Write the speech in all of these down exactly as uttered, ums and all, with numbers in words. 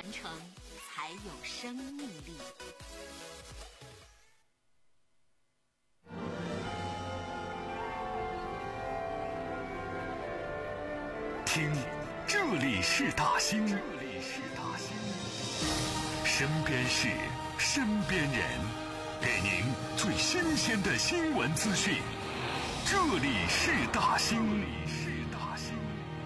传承才有生命力。 听，这里是大兴，这里是大兴，身边事，身边人，给您最新鲜的新闻资讯。这里是大兴，这里是大兴。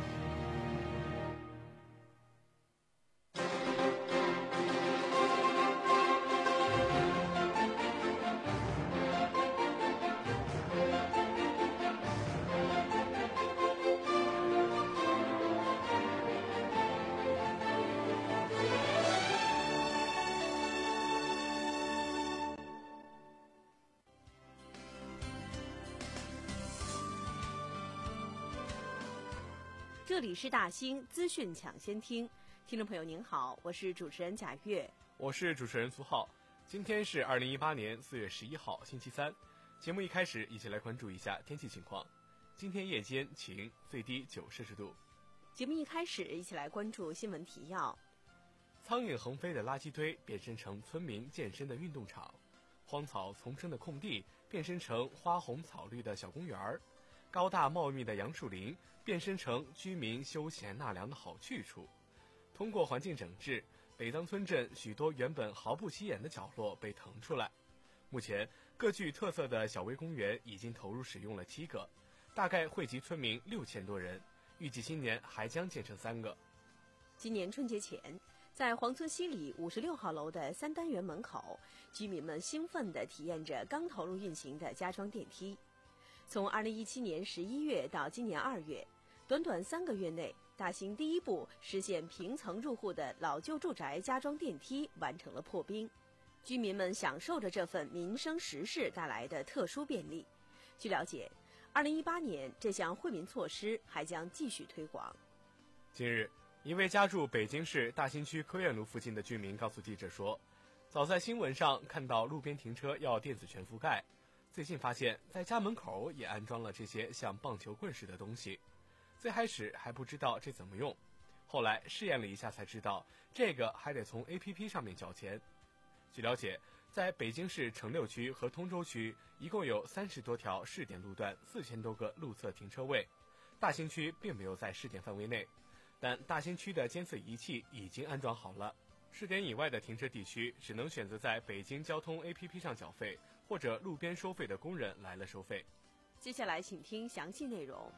这里是大兴资讯抢先听，听众朋友您好，我是主持人贾月， 我是主持人苏浩。今天是二零一八年四月十一号，星期三。节目一开始，一起来关注一下天气情况。今天夜间晴，最低九摄氏度。 节目一开始，一起来关注新闻提要。 苍蝇横飞的垃圾堆变身成村民健身的运动场，荒草丛生的空地变身成花红草绿的小公园儿。高大茂密的杨树林变身成居民休闲纳凉的好去处。通过环境整治，北藏村镇许多原本毫不起眼的角落被腾出来。目前，各具特色的小微公园已经投入使用了七个，大概惠及村民六千多人，预计今年还将建成三个。 今年春节前，在黄村西里五十六号楼的三单元门口，居民们兴奋地体验着刚投入运行的加装电梯。从二零一七年十一月到今年二月，短短三个月内，大兴第一部实现平层入户的老旧住宅加装电梯完成了破冰，居民们享受着这份民生实事带来的特殊便利。据了解，二零一八年这项惠民措施还将继续推广。 近日，一位家住北京市大兴区科院路附近的居民告诉记者说，早在新闻上看到路边停车要电子全覆盖，最近发现在家门口也安装了这些像棒球棍似的东西，最开始还不知道这怎么用，后来试验了一下才知道，这个还得从 A P P 上面缴钱。据了解，在北京市城六区和通州区一共有三十多条试点路段，四千多个路侧停车位，大兴区并没有在试点范围内，但大兴区的监测仪器已经安装好了。试点以外的停车地区只能选择在北京交通 A P P 上缴费，或者路边收费的工人来了收费。 接下来请听详细内容。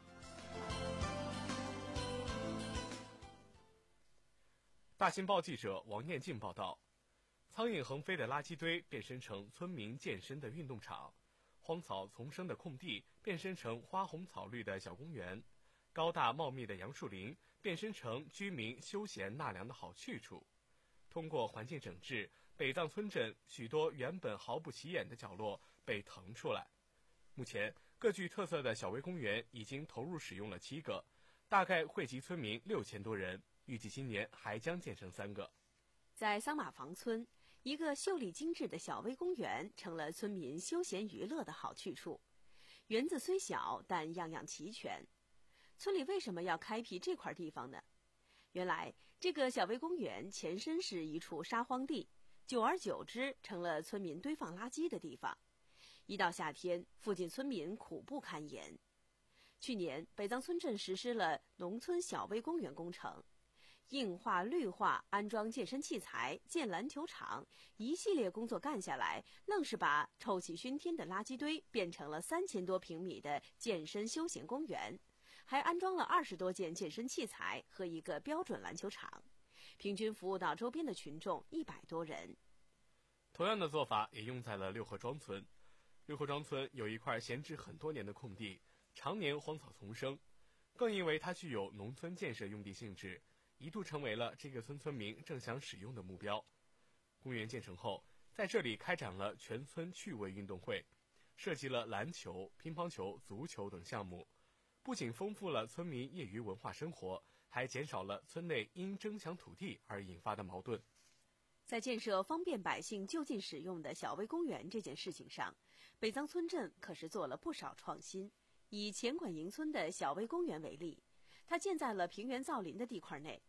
大新报记者王艳静报道，苍蝇横飞的垃圾堆变身成村民健身的运动场，荒草丛生的空地变身成花红草绿的小公园，高大茂密的杨树林变身成居民休闲纳凉的好去处。通过环境整治，北藏村镇许多原本毫不起眼的角落被腾出来。目前，各具特色的小微公园已经投入使用了七个，大概惠及村民六千多人，预计今年还将建成三个。 在桑马房村，一个秀丽精致的小微公园成了村民休闲娱乐的好去处。园子虽小，但样样齐全。村里为什么要开辟这块地方呢？原来，这个小微公园前身是一处沙荒地，久而久之成了村民堆放垃圾的地方。一到夏天，附近村民苦不堪言。去年，北藏村镇实施了农村小微公园工程，硬化、绿化、安装健身器材、建篮球场，一系列工作干下来，愣是把臭气熏天的垃圾堆变成了三千多平米的健身休闲公园。还安装了二十多件健身器材和一个标准篮球场，平均服务到周边的群众一百多人。 同样的做法也用在了六合庄村。六合庄村有一块闲置很多年的空地，常年荒草丛生，更因为它具有农村建设用地性质，一度成为了这个村村民正想使用的目标。公园建成后，在这里开展了全村趣味运动会，设计了篮球、乒乓球、足球等项目，不仅丰富了村民业余文化生活，还减少了村内因争抢土地而引发的矛盾。 在建设方便百姓就近使用的小微公园这件事情上，北藏村镇可是做了不少创新。以前管营村的小微公园为例，它建在了平原造林的地块内，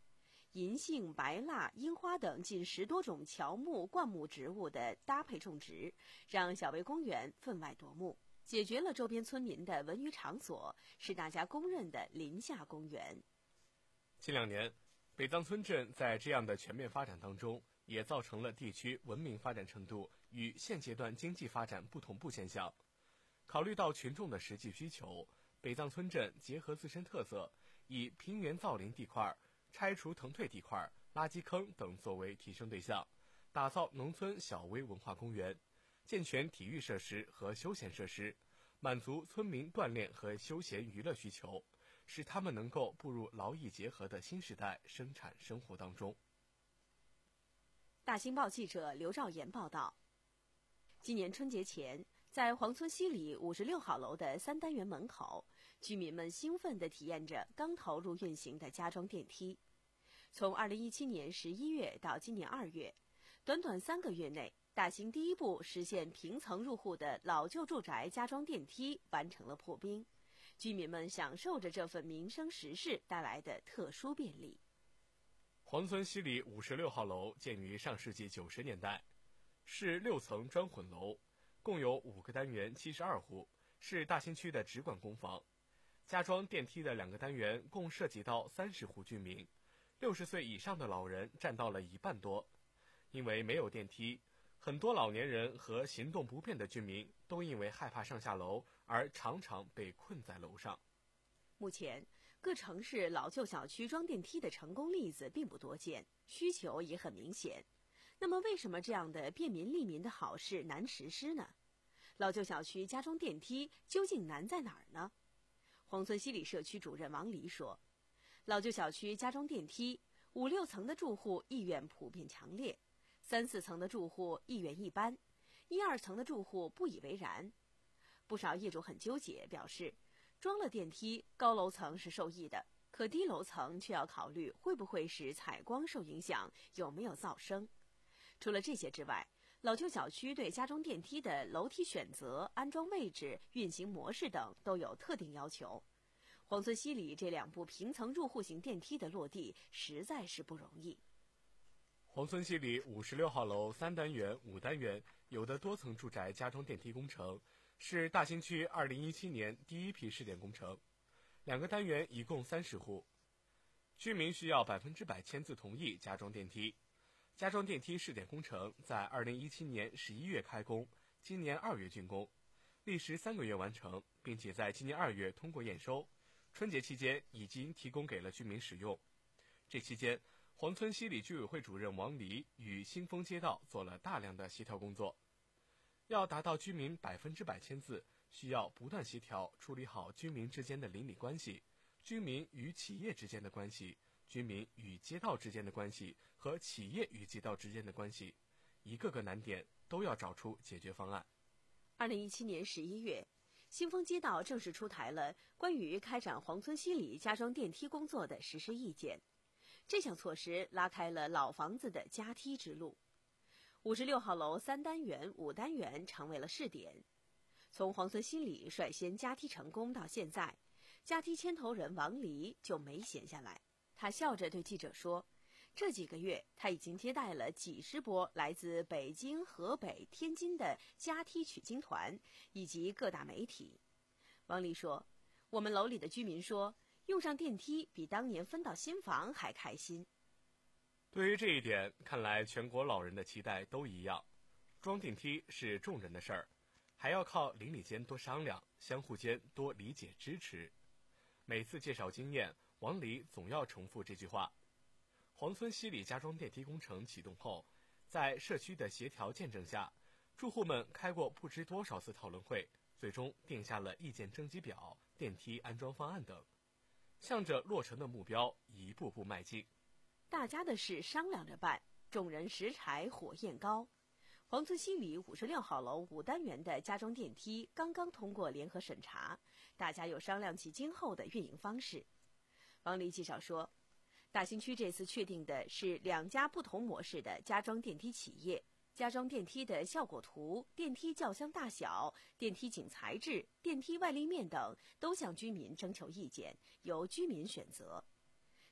银杏、白蜡、樱花等近十多种乔木、灌木植物的搭配种植，让小薇公园分外夺目，解决了周边村民的文娱场所，是大家公认的林下公园。 近两年，北藏村镇在这样的全面发展当中，也造成了地区文明发展程度与现阶段经济发展不同步现象。考虑到群众的实际需求，北藏村镇结合自身特色，以平原造林地块、拆除腾退地块、垃圾坑等作为提升对象，打造农村小微文化公园，健全体育设施和休闲设施，满足村民锻炼和休闲娱乐需求，使他们能够步入劳逸结合的新时代生产生活当中。 大新报记者刘兆岩报道，今年春节前，在黄村西里五十六号楼的三单元门口，居民们兴奋地体验着刚投入运行的加装电梯。从二零一七年十一月到今年二月，短短三个月内，大兴第一部实现平层入户的老旧住宅加装电梯完成了破冰，居民们享受着这份民生实事带来的特殊便利。 黄村西里五十六号楼建于上世纪九十年代，是六层砖混楼，共有五个单元七十二户，是大兴区的直管公房。加装电梯的两个单元共涉及到三十户居民，六十岁以上的老人占到了一半多。因为没有电梯，很多老年人和行动不便的居民都因为害怕上下楼而常常被困在楼上。 目前，各城市老旧小区装电梯的成功例子并不多见，需求也很明显。那么为什么这样的便民利民的好事难实施呢？老旧小区加装电梯究竟难在哪儿呢？黄村西里社区主任王黎说，老旧小区加装电梯，五六层的住户意愿普遍强烈，三四层的住户意愿一般，一二层的住户不以为然。不少业主很纠结，表示装了电梯，高楼层是受益的，可低楼层却要考虑会不会使采光受影响，有没有噪声。除了这些之外，老旧小区对加装电梯的楼梯选择、安装位置、运行模式等都有特定要求。黄村西里这两部平层入户型电梯的落地实在是不容易。 黄村西里五十六号楼三单元、五单元有的多层住宅加装电梯工程，是大兴区二零一七年第一批试点工程。两个单元一共三十户，居民需要百分之百签字同意加装电梯。加装电梯试点工程在二零一七年十一月开工，今年二月竣工，历时三个月完成，并且在今年二月通过验收。春节期间已经提供给了居民使用。这期间，黄村西里居委会主任王黎与新丰街道做了大量的协调工作。要达到居民百分之百签字，需要不断协调处理好居民之间的邻里关系、居民与企业之间的关系、居民与街道之间的关系和企业与街道之间的关系，一个个难点都要找出解决方案。 二零一七年十一月，新丰街道正式出台了关于开展黄村西里加装电梯工作的实施意见。这项措施拉开了老房子的加梯之路。五十六号楼三单元、五单元成为了试点。从黄村西里率先加梯成功到现在，加梯牵头人王黎就没闲下来。他笑着对记者说，这几个月他已经接待了几十波来自北京、河北、天津的加梯取经团以及各大媒体。王黎说，我们楼里的居民说，用上电梯比当年分到新房还开心。 对于这一点，看来全国老人的期待都一样。装电梯是众人的事儿，还要靠邻里间多商量，相互间多理解支持。每次介绍经验，王黎总要重复这句话。黄村西里加装电梯工程启动后，在社区的协调见证下，住户们开过不知多少次讨论会，最终定下了意见征集表、电梯安装方案等，向着落成的目标一步步迈进。 大家的事商量着办，众人拾柴火焰高。黄村西里五十六号楼五单元的加装电梯刚刚通过联合审查，大家又商量起今后的运营方式。王黎介绍说，大兴区这次确定的是两家不同模式的加装电梯企业，加装电梯的效果图、电梯轿厢大小、电梯井材质、电梯外立面等都向居民征求意见，由居民选择。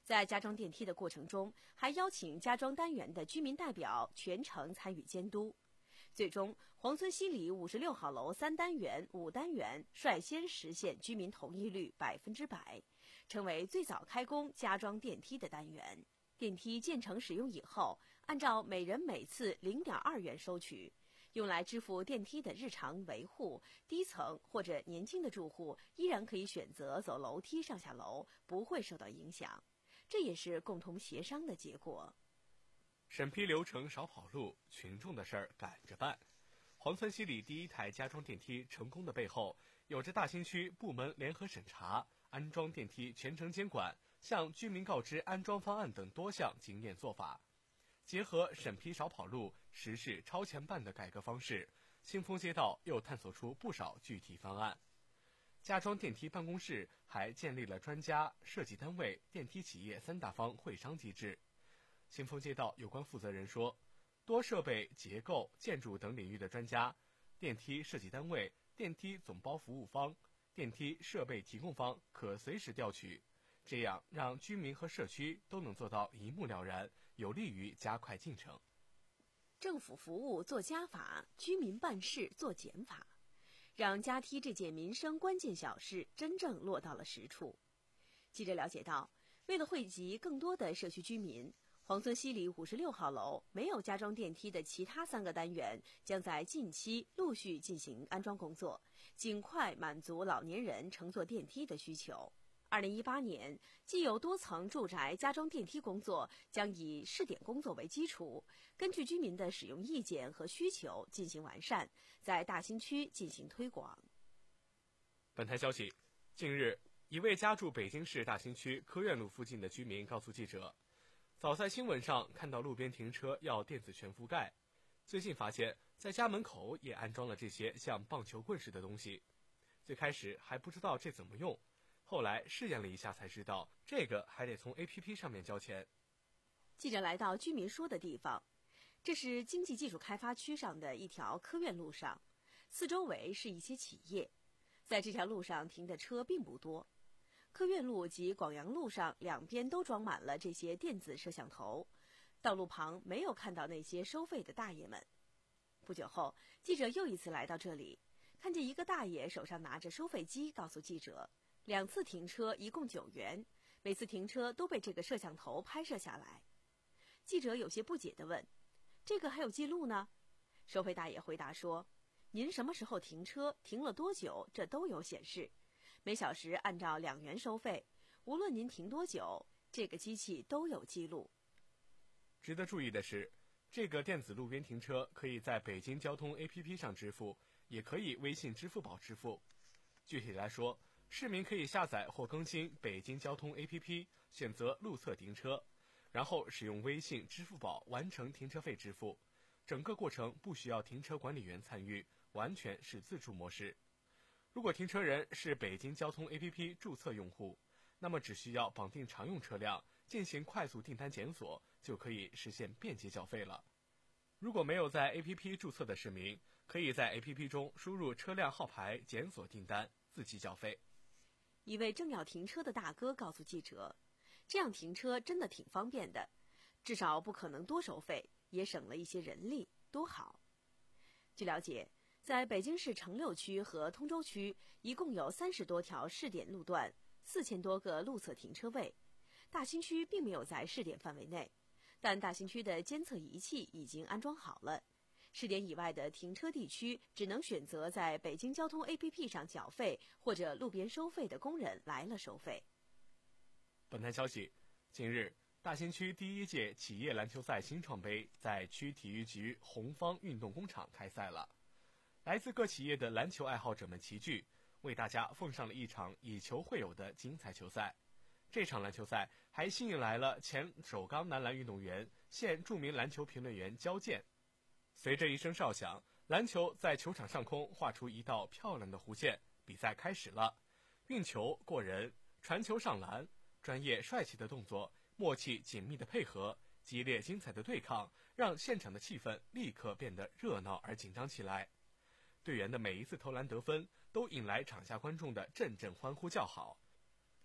在加装电梯的过程中，还邀请加装单元的居民代表全程参与监督。最终，黄村西里五十六号楼三单元、五单元率先实现居民同意率百分之百，成为最早开工加装电梯的单元。电梯建成使用以后，按照每人每次零点二元收取，用来支付电梯的日常维护。低层或者年轻的住户依然可以选择走楼梯上下楼，不会受到影响。这也是共同协商的结果。 审批流程少跑路，群众的事儿赶着办。黄村西里第一台加装电梯成功的背后，有着大兴区部门联合审查、安装电梯全程监管、向居民告知安装方案等多项经验做法。结合审批少跑路、实事超前办的改革方式，新丰街道又探索出不少具体方案。加装电梯办公室还建立了专家、设计单位、电梯企业三大方会商机制。新丰街道有关负责人说，多设备、结构、建筑等领域的专家、电梯设计单位、电梯总包服务方、电梯设备提供方可随时调取，这样让居民和社区都能做到一目了然，有利于加快进程。 政府服务做加法，居民办事做减法，让加梯这件民生关键小事真正落到了实处。记者了解到，为了惠及更多的社区居民，黄村西里五十六号楼没有加装电梯的其他三个单元将在近期陆续进行安装工作，尽快满足老年人乘坐电梯的需求。二零一八年，既有多层住宅加装电梯工作将以试点工作为基础，根据居民的使用意见和需求进行完善，在大兴区进行推广。 本台消息，近日，一位家住北京市大兴区科院路附近的居民告诉记者，早在新闻上看到路边停车要电子全覆盖，最近发现在家门口也安装了这些像棒球棍似的东西。最开始还不知道这怎么用，后来试验了一下才知道，这个还得从 A P P 上面交钱。 记者来到居民说的地方，这是经济技术开发区上的一条科院路上，四周围是一些企业，在这条路上停的车并不多。科院路及广阳路上两边都装满了这些电子摄像头，道路旁没有看到那些收费的大爷们。不久后，记者又一次来到这里，看见一个大爷手上拿着收费机，告诉记者，两次停车一共九元，每次停车都被这个摄像头拍摄下来。记者有些不解地问，这个还有记录呢？收费大爷回答说，您什么时候停车，停了多久，这都有显示，每小时按照两元收费，无论您停多久，这个机器都有记录。 值得注意的是，这个电子路边停车可以在北京交通 A P P 上支付，也可以微信、支付宝支付。具体来说，市民可以下载或更新北京交通 A P P， 选择路侧停车，然后使用微信、支付宝完成停车费支付。整个过程不需要停车管理员参与，完全是自助模式。如果停车人是北京交通 A P P 注册用户，那么只需要绑定常用车辆，进行快速订单检索，就可以实现便捷缴费了。如果没有在 A P P 注册的市民，可以在 A P P 中输入车辆号牌检索订单，自己缴费。 一位正要停车的大哥告诉记者，这样停车真的挺方便的，至少不可能多收费，也省了一些人力，多好。据了解，在北京市城六区和通州区，一共有三十多条试点路段，四千多个路侧停车位。大兴区并没有在试点范围内，但大兴区的监测仪器已经安装好了。试点以外的停车地区只能选择在北京交通 A P P 上缴费，或者路边收费的工人来了收费。 本台消息，近日，大兴区第一届企业篮球赛新创杯在区体育局红方运动工厂开赛了。来自各企业的篮球爱好者们齐聚，为大家奉上了一场以球会友的精彩球赛。这场篮球赛还吸引来了前首钢男篮运动员、现著名篮球评论员焦健。随着一声哨响，篮球在球场上空画出一道漂亮的弧线，比赛开始了。运球、过人、传球上篮，专业帅气的动作，默契紧密的配合，激烈精彩的对抗，让现场的气氛立刻变得热闹而紧张起来。队员的每一次投篮得分，都引来场下观众的阵阵欢呼叫好。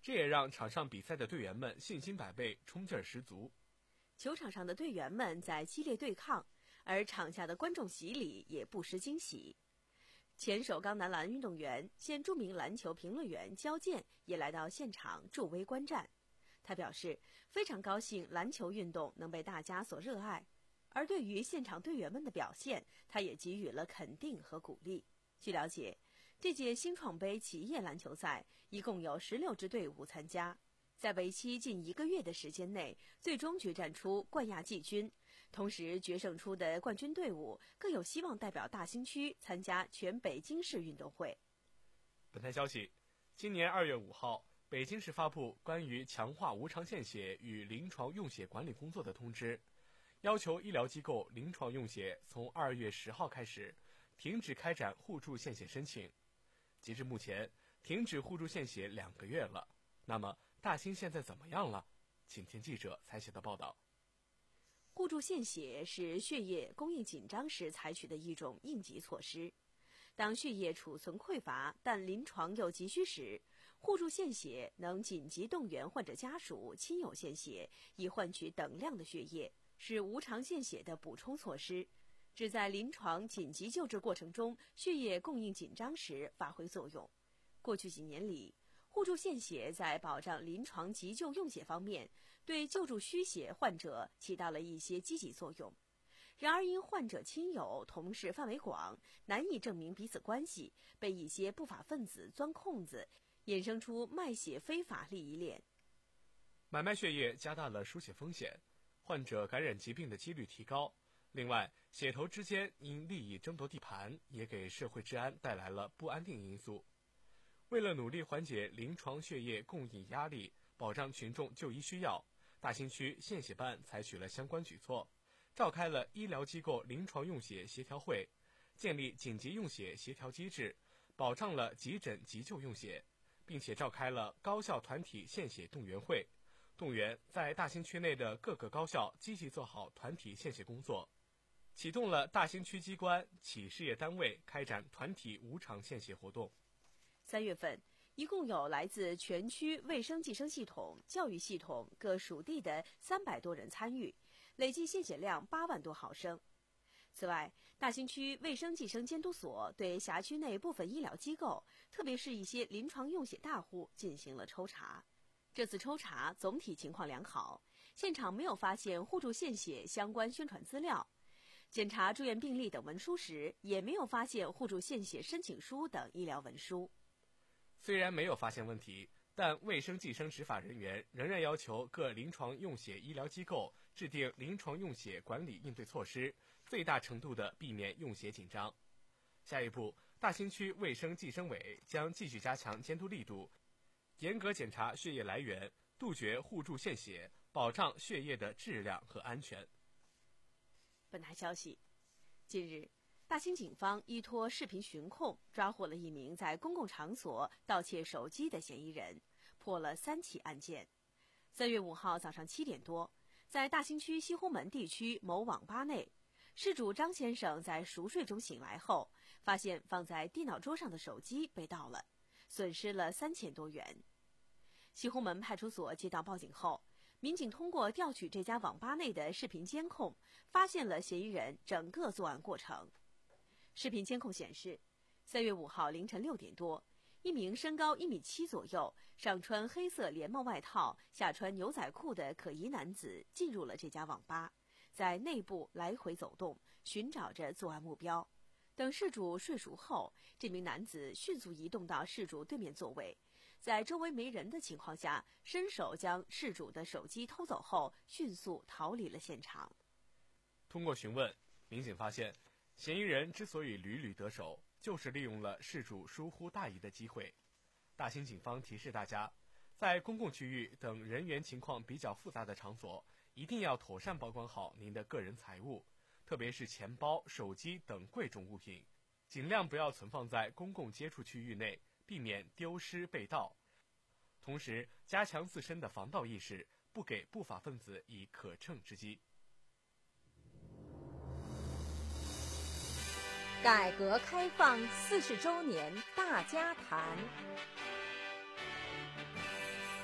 这也让场上比赛的队员们信心百倍，冲劲儿十足。 球场上的队员们在激烈对抗，而场下的观众席里也不失惊喜。前首钢男篮运动员、现著名篮球评论员焦健也来到现场助威观战。他表示非常高兴篮球运动能被大家所热爱，而对于现场队员们的表现，他也给予了肯定和鼓励。据了解，这届新创杯企业篮球赛一共有十六支队伍参加，在为期近一个月的时间内，最终决战出冠亚季军。同时，决胜出的冠军队伍更有希望代表大兴区参加全北京市运动会。 本台消息，今年二月五号，北京市发布关于强化无偿献血与临床用血管理工作的通知，要求医疗机构临床用血从二月十号开始停止开展互助献血申请。截至目前，停止互助献血两个月了。那么，大兴现在怎么样了？请听记者采写的报道。 互助献血是血液供应紧张时采取的一种应急措施。当血液储存匮乏，但临床又急需时，互助献血能紧急动员患者家属、亲友献血，以换取等量的血液，是无偿献血的补充措施，旨在临床紧急救治过程中血液供应紧张时发挥作用。过去几年里，互助献血在保障临床急救用血方面，对救助需血患者起到了一些积极作用。然而因患者亲友同事范围广，难以证明彼此关系，被一些不法分子钻空子，衍生出卖血非法利益链。 买卖血液加大了输血风险，患者感染疾病的几率提高。另外，血头之间因利益争夺地盘，也给社会治安带来了不安定因素。为了努力缓解临床血液供应压力，保障群众就医需要，大兴区献血办采取了相关举措，召开了医疗机构临床用血协调会，建立紧急用血协调机制，保障了急诊急救用血，并且召开了高校团体献血动员会，动员在大兴区内的各个高校积极做好团体献血工作，启动了大兴区机关、企事业单位开展团体无偿献血活动。 三月份，一共有来自全区卫生计生系统、教育系统各属地的三百多人参与，累计献血量八万多毫升。此外，大兴区卫生计生监督所对辖区内部分医疗机构，特别是一些临床用血大户进行了抽查。这次抽查总体情况良好，现场没有发现互助献血相关宣传资料。检查住院病历等文书时，也没有发现互助献血申请书等医疗文书。 虽然没有发现问题，但卫生计生执法人员仍然要求各临床用血医疗机构制定临床用血管理应对措施，最大程度地避免用血紧张。下一步，大兴区卫生计生委将继续加强监督力度，严格检查血液来源，杜绝互助献血，保障血液的质量和安全。 本台消息，近日，大兴警方依托视频巡控，抓获了一名在公共场所盗窃手机的嫌疑人，破了三起案件。三月五号早上七点多，在大兴区西红门地区某网吧内，事主张先生在熟睡中醒来后，发现放在电脑桌上的手机被盗了，损失了三千多元。西红门派出所接到报警后，民警通过调取这家网吧内的视频监控，发现了嫌疑人整个作案过程。视频监控显示，三月五号凌晨六点多，一名身高一米七左右、上穿黑色连帽外套、下穿牛仔裤的可疑男子进入了这家网吧，在内部来回走动，寻找着作案目标。等事主睡熟后，这名男子迅速移动到事主对面座位，在周围没人的情况下，伸手将事主的手机偷走后，迅速逃离了现场。 通过询问，民警发现，嫌疑人之所以屡屡得手，就是利用了事主疏忽大意的机会。大兴警方提示大家，在公共区域等人员情况比较复杂的场所，一定要妥善保管好您的个人财物，特别是钱包、手机等贵重物品，尽量不要存放在公共接触区域内，避免丢失被盗。同时，加强自身的防盗意识，不给不法分子以可乘之机。 改革开放四十周年大家谈。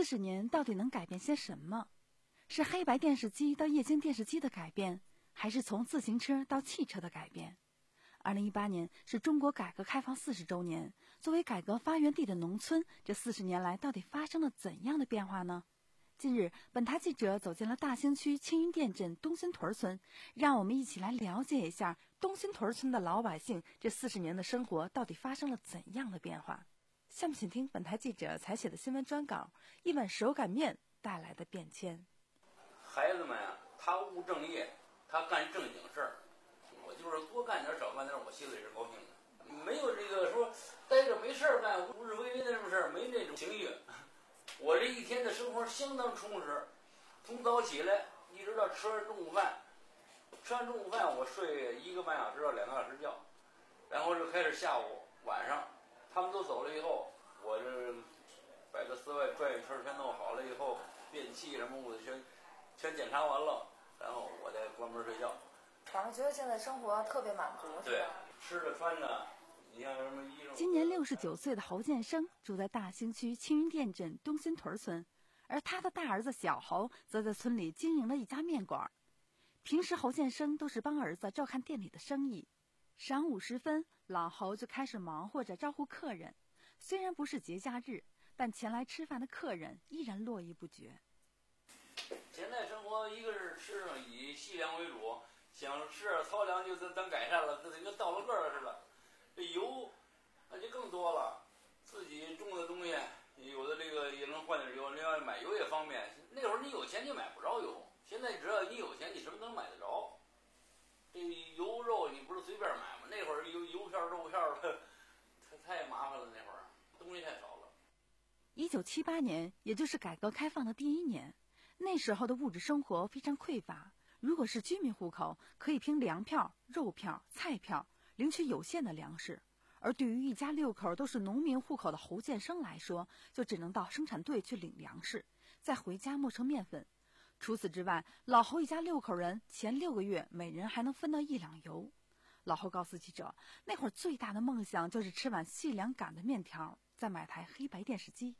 四十年到底能改变些什么？是黑白电视机到液晶电视机的改变，还是从自行车到汽车的改变？二零一八年是中国改革开放四十周年，作为改革发源地的农村，这四十年来到底发生了怎样的变化呢？近日，本台记者走进了大兴区青云店镇东新屯村，让我们一起来了解一下东新屯村的老百姓这四十年的生活到底发生了怎样的变化。下面请听本台记者采写的新闻专稿《一碗手擀面带来的变迁》。 孩子们啊，他务正业，他干正经事儿。我就是多干点少干点，我心里是高兴的。没有这个说待着没事儿干、无日为为的这种事儿，没那种情绪。我这一天的生活相当充实，从早起来一直到吃完中午饭，吃完中午饭我睡一个半小时到两个小时觉，然后就开始下午晚上，他们都走了以后，我这摆到寺外转一圈全弄好了以后，便器什么我全全检查完了，然后我再关门睡觉。 反正觉得现在生活特别满足，是吧？ 对，吃的穿的，你像什么衣裳。 今年六十九岁的侯建生住在大兴区青云店镇东新屯村，而他的大儿子小侯则在村里经营了一家面馆。平时侯建生都是帮儿子照看店里的生意，晌午时分，老侯就开始忙活着招呼客人。虽然不是节假日，但前来吃饭的客人依然络绎不绝。 现在生活一个是吃上以细粮为主，想吃点糙粮就咱咱改善了，跟那个到了个儿似的。这油那就更多了，自己种的东西有的这个也能换点油，另外买油也方便。那会儿你有钱你买不着油，现在只要你有钱，你什么都能买得着。这油肉你不是随便买吗？那会儿油油票肉票的，太太麻烦了，那会儿东西太少了。 一九七八年，也就是改革开放的第一年，那时候的物质生活非常匮乏。如果是居民户口，可以凭粮票、肉票、菜票领取有限的粮食，而对于一家六口都是农民户口的侯建生来说，就只能到生产队去领粮食，再回家磨成面粉。除此之外，老侯一家六口人前六个月每人还能分到一两油。老侯告诉记者，那会儿最大的梦想就是吃碗细粮擀的面条，再买台黑白电视机。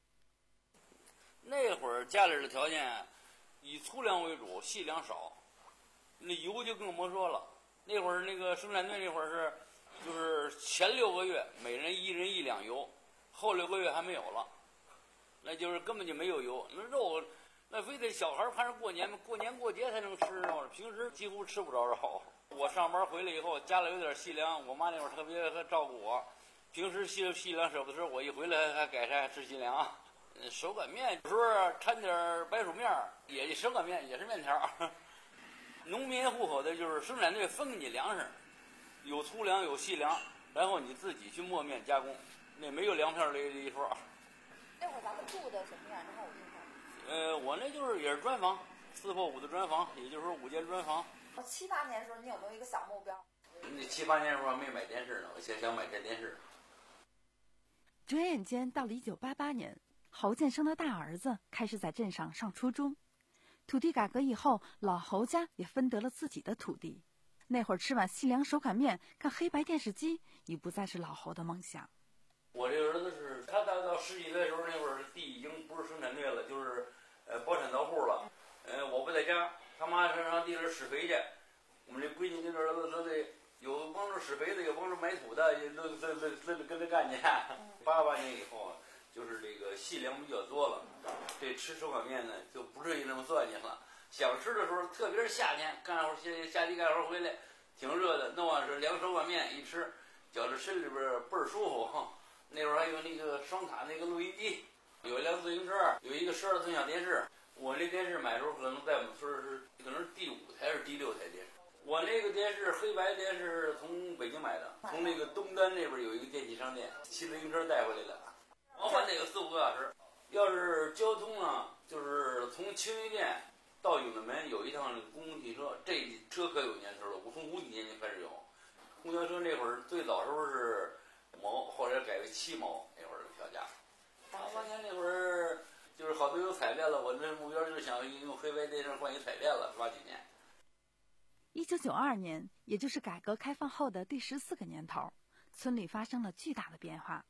那会儿家里的条件以粗粮为主，细粮少，那油就更甭说了。那会儿那个生产队那会儿是，就是前六个月每人一人一两油，后六个月还没有了，那就是根本就没有油。那肉，那非得小孩盼着过年过年过节才能吃肉，平时几乎吃不着肉。我上班回来以后，家里有点细粮，我妈那会儿特别照顾我，平时细细粮舍不得吃，我一回来还改善吃细粮。手擀面有时候掺点白薯面，也手擀面也是面条。农民户口的就是生产队分给你粮食，有粗粮有细粮，然后你自己去磨面加工，那没有粮票这一说。 那会儿咱们住的什么样？还有印象？ 呃，我那就是也是砖房，四破五的砖房，也就是说五间砖房。 七八年的时候，你有没有一个小目标？ 那七八年的时候还没买电视呢，我现在想买台电视。 转眼间到了一九八八年。侯建生的大儿子开始在镇上上初中，土地改革以后，老侯家也分得了自己的土地。那会儿吃碗细粮手擀面，看黑白电视机，已不再是老侯的梦想。 我这个儿子是，他到到十几岁的时候，那会儿地已经不是生产队了，就是呃包产到户了。呃，我不在家，他妈上上地里施肥去。我们这闺女这儿子都得有帮着施肥的，有帮着埋土的，也都都都都跟着干去。八八年以后。就是这个细粮比较多了，这吃手擀面呢就不至于那么算计了。想吃的时候，特别是夏天干活，夏夏季干活回来挺热的，弄上是凉手擀面一吃，觉着身里边倍儿舒服。那会儿还有那个双塔那个录音机，有一辆自行车，有一个十二寸小电视。我那电视买的时候可能在我们村是可能是第五台是第六台电视。我那个电视黑白电视从北京买的，从那个东单那边有一个电器商店，骑自行车带回来的。我换那个四五个小时，要是交通呢，就是从青云店到永定门有一趟公共汽车，这车可有年头了，我从五几年就开始有。公交车那会儿最早时候是五毛，后来改为七毛，那会儿的票价。八八年那会儿就是好多有彩电了，我这目标就是想用黑白电视换一彩电了。八几年。 一九九二年，也就是改革开放后的第十四个年头，村里发生了巨大的变化。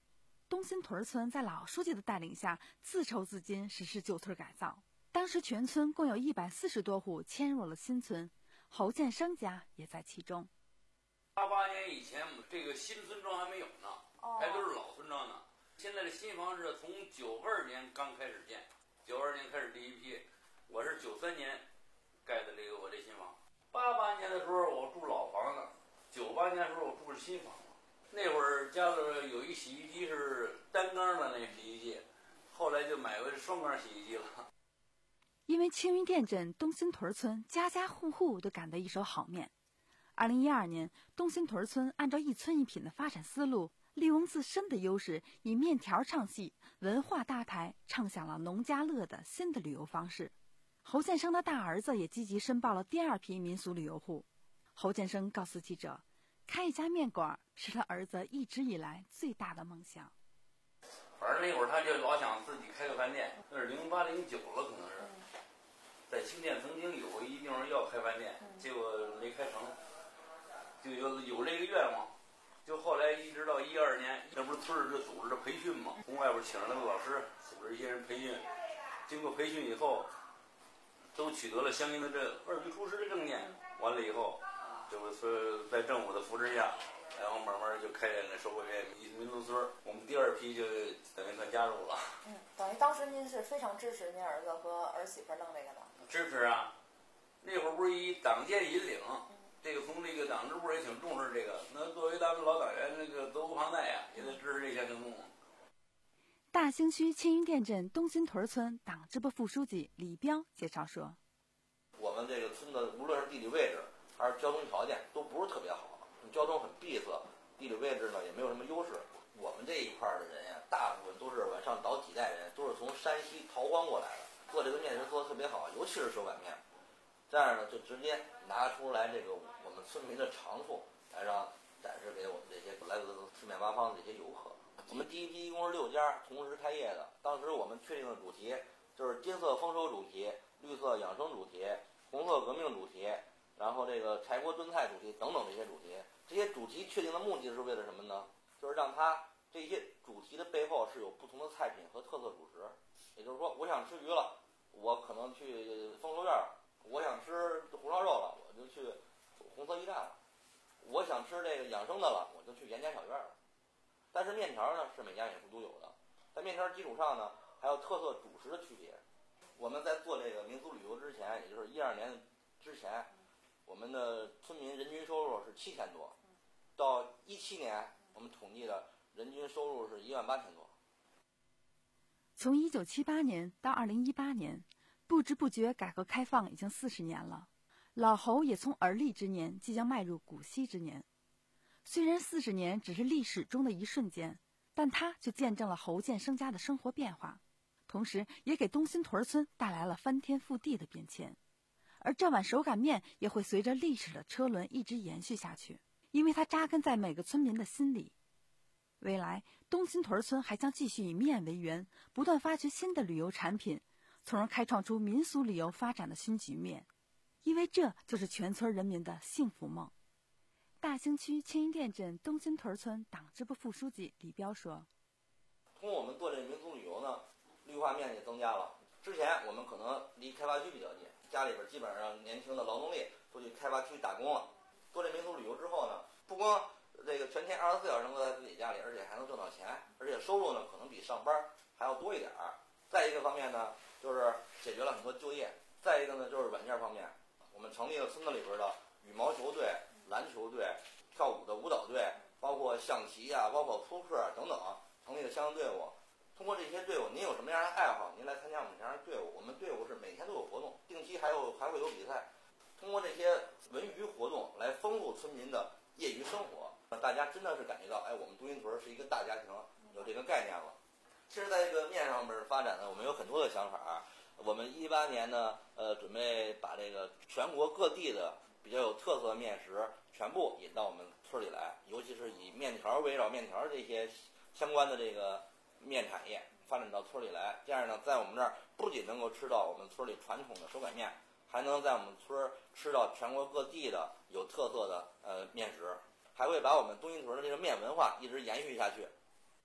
东辛屯村在老书记的带领下自筹资金实施旧村改造。当时全村共有一百四十多户迁入了新村，侯建生家也在其中。 八八年以前，这个新村庄还没有呢， 哦， 还都是老村庄呢。现在的新房是从九二年刚开始建，九二年开始第一批，我是九三年盖的这个我这新房。八八年的时候我住老房子，九八年的时候我住新房子。那会儿家里有一洗衣机是单缸的那洗衣机，后来就买回双缸洗衣机了。 因为青云店镇东辛屯村家家户户都赶得一手好面。二零一二年，东辛屯村按照一村一品的发展思路，利用自身的优势，以面条唱戏、文化搭台，唱响了农家乐的新的旅游方式。侯建生的大儿子也积极申报了第二批民俗旅游户。侯建生告诉记者，开一家面馆是他儿子一直以来最大的梦想。 反正那会儿他就老想自己开个饭店，那是零八零九了，可能是。在青店曾经有过一地方要开饭店，结果没开成，就有有这个愿望。就后来一直到一二年，那不是村儿这组织的培训嘛，从外边请来的老师组织一些人培训，经过培训以后，都取得了相应的这二级厨师的证件。完了以后，就是在政府的扶持下，然后慢慢就开展了收获园民族村。我们第二批就等于算加入了。 嗯，等于当时您是非常支持您儿子和儿媳妇弄这个的。 支持啊，那会儿不是以党建引领，这个从这个党支部也挺重视这个。那作为咱们老党员，那个责无旁贷呀，也得支持这项行动。 大兴区青云店镇东辛屯村党支部副书记李彪介绍说：“ 我们这个村的无论是地理位置还是交通条件都不是特别好，交通很闭塞，地理位置呢也没有什么优势。我们这一块的人呀，大部分都是往上倒几代人，都是从山西逃荒过来的。”做这个面食做得特别好，尤其是手擀面，这样呢就直接拿出来这个我们村民的长处来让展示给我们这些来自四面八方的这些游客。我们第一批一共是六家同时开业的，当时我们确定的主题就是金色丰收主题、绿色养生主题、红色革命主题，然后这个柴锅炖菜主题等等这些主题。这些主题确定的目的是为了什么呢？就是让它这些主题的背后是有不同的菜品和特色主食。也就是说，我想吃鱼了，我可能去丰收院了；我想吃红烧肉了，我就去红色驿站了；我想吃这个养生的了，我就去严家小院了。但是面条呢，是每家也是独有的，在面条基础上呢，还有特色主食的区别。我们在做这个民俗旅游之前，也就是一二年之前，我们的村民人均收入是七千多，到一七年我们统计的人均收入是一万八千多。 从一九七八年到二零一八年，不知不觉改革开放已经四十年了。老侯也从而立之年即将迈入古稀之年。虽然四十年只是历史中的一瞬间，但他却见证了侯建生家的生活变化，同时也给东辛屯村带来了翻天覆地的变迁。而这碗手擀面也会随着历史的车轮一直延续下去，因为它扎根在每个村民的心里。未来，东辛屯村还将继续以面为源，不断发掘新的旅游产品，从而开创出民俗旅游发展的新局面。因为这就是全村人民的幸福梦。大兴区青云店镇东辛屯村党支部副书记李彪说：“ 通过我们做这民俗旅游呢，绿化面积增加了。之前我们可能离开发区比较近，家里边基本上年轻的劳动力都去开发区打工了。做这民俗旅游之后呢，不光这个全天二十四小时能够在自己家里，而且还能挣到钱，而且收入呢可能比上班还要多一点儿。再一个方面呢，就是解决了很多就业；再一个呢，就是软件方面，我们成立了村子里边的羽毛球队、篮球队、跳舞的舞蹈队，包括象棋啊，包括扑克等等，成立了相应队伍。通过这些队伍，您有什么样的爱好，您来参加我们这样的队伍。我们队伍是每天都有活动，定期还有还会有比赛。通过这些文娱活动来丰富村民的业余生活，大家真的是感觉到，哎，我们东辛屯是一个大家庭，有这个概念了。其实，在这个面上面发展呢，我们有很多的想法。我们一八年呢，呃，准备把这个全国各地的比较有特色的面食全部引到我们村里来，尤其是以面条围绕面条这些相关的这个面产业发展到村里来。这样呢，在我们这儿不仅能够吃到我们村里传统的手擀面，还能在我们村吃到全国各地的有特色的呃面食，还会把我们东辛屯的这个面文化一直延续下去。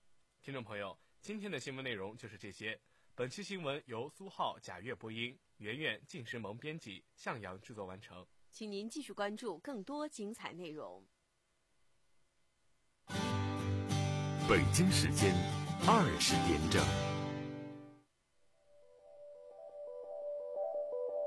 听众朋友，今天的新闻内容就是这些。本期新闻由苏浩、贾月播音，圆圆、晋时萌编辑，向阳制作完成。 请您继续关注更多精彩内容。 北京时间二十点整。